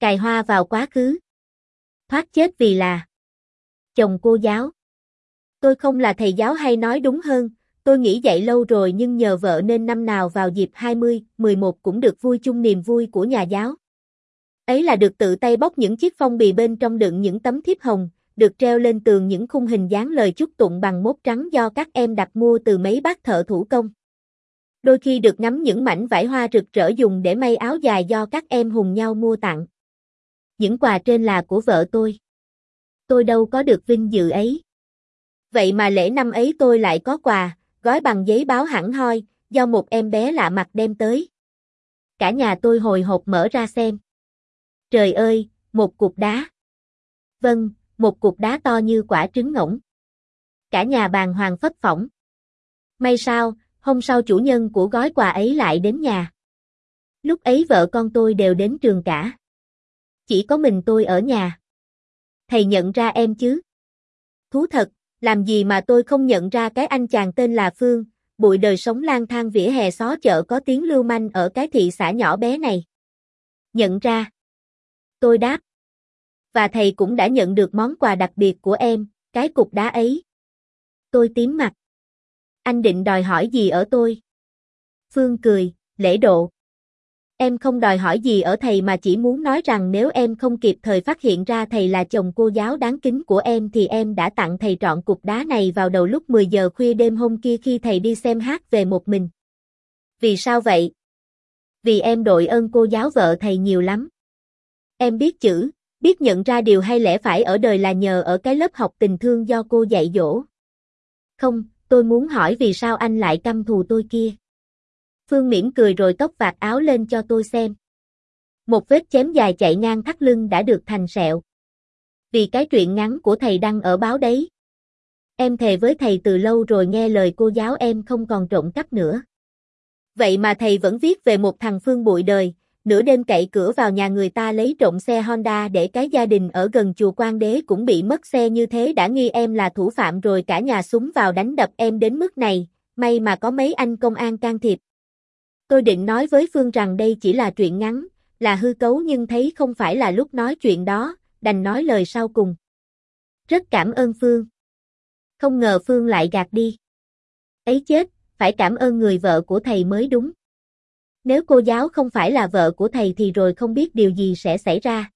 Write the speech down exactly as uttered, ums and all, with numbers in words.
Cài hoa vào quá khứ. Thoát chết vì là chồng cô giáo. Tôi không là thầy giáo hay nói đúng hơn, tôi nghỉ dạy lâu rồi nhưng nhờ vợ nên năm nào vào dịp hai mươi, mười một cũng được vui chung niềm vui của nhà giáo. Ấy là được tự tay bóc những chiếc phong bì bên trong đựng những tấm thiếp hồng, được treo lên tường những khung hình dáng lời chúc tụng bằng mốt trắng do các em đặt mua từ mấy bác thợ thủ công. Đôi khi được ngắm những mảnh vải hoa rực rỡ dùng để may áo dài do các em hùng nhau mua tặng. Những quà trên là của vợ tôi. Tôi đâu có được vinh dự ấy. Vậy mà lễ năm ấy tôi lại có quà, gói bằng giấy báo hẳn hoi, do một em bé lạ mặt đem tới. Cả nhà tôi hồi hộp mở ra xem. Trời ơi, một cục đá. Vâng, một cục đá to như quả trứng ngỗng. Cả nhà bàng hoàng phất phỏng. May sao, hôm sau chủ nhân của gói quà ấy lại đến nhà. Lúc ấy vợ con tôi đều đến trường cả. Chỉ có mình tôi ở nhà. Thầy nhận ra em chứ? Thú thật, làm gì mà tôi không nhận ra cái anh chàng tên là Phương, bụi đời sống lang thang vỉa hè xó chợ có tiếng lưu manh ở cái thị xã nhỏ bé này. Nhận ra. Tôi đáp. Và thầy cũng đã nhận được món quà đặc biệt của em, cái cục đá ấy. Tôi tím mặt. Anh định đòi hỏi gì ở tôi? Phương cười, lễ độ. Em không đòi hỏi gì ở thầy mà chỉ muốn nói rằng nếu em không kịp thời phát hiện ra thầy là chồng cô giáo đáng kính của em thì em đã tặng thầy trọn cục đá này vào đầu lúc mười giờ khuya đêm hôm kia khi thầy đi xem hát về một mình. Vì sao vậy? Vì em đội ơn cô giáo vợ thầy nhiều lắm. Em biết chữ, biết nhận ra điều hay lẽ phải ở đời là nhờ ở cái lớp học tình thương do cô dạy dỗ. Không, tôi muốn hỏi vì sao anh lại căm thù tôi kia. Phương mỉm cười rồi tóc vạt áo lên cho tôi xem. Một vết chém dài chạy ngang thắt lưng đã được thành sẹo. Vì cái truyện ngắn của thầy đăng ở báo đấy. Em thề với thầy từ lâu rồi nghe lời cô giáo em không còn trộm cắp nữa. Vậy mà thầy vẫn viết về một thằng Phương bụi đời, nửa đêm cậy cửa vào nhà người ta lấy trộm xe Honda để cái gia đình ở gần chùa Quan Đế cũng bị mất xe như thế đã nghi em là thủ phạm rồi cả nhà xúm vào đánh đập em đến mức này, may mà có mấy anh công an can thiệp. Tôi định nói với Phương rằng đây chỉ là truyện ngắn, là hư cấu nhưng thấy không phải là lúc nói chuyện đó, đành nói lời sau cùng. Rất cảm ơn Phương. Không ngờ Phương lại gạt đi. Ấy chết, phải cảm ơn người vợ của thầy mới đúng. Nếu cô giáo không phải là vợ của thầy thì rồi không biết điều gì sẽ xảy ra.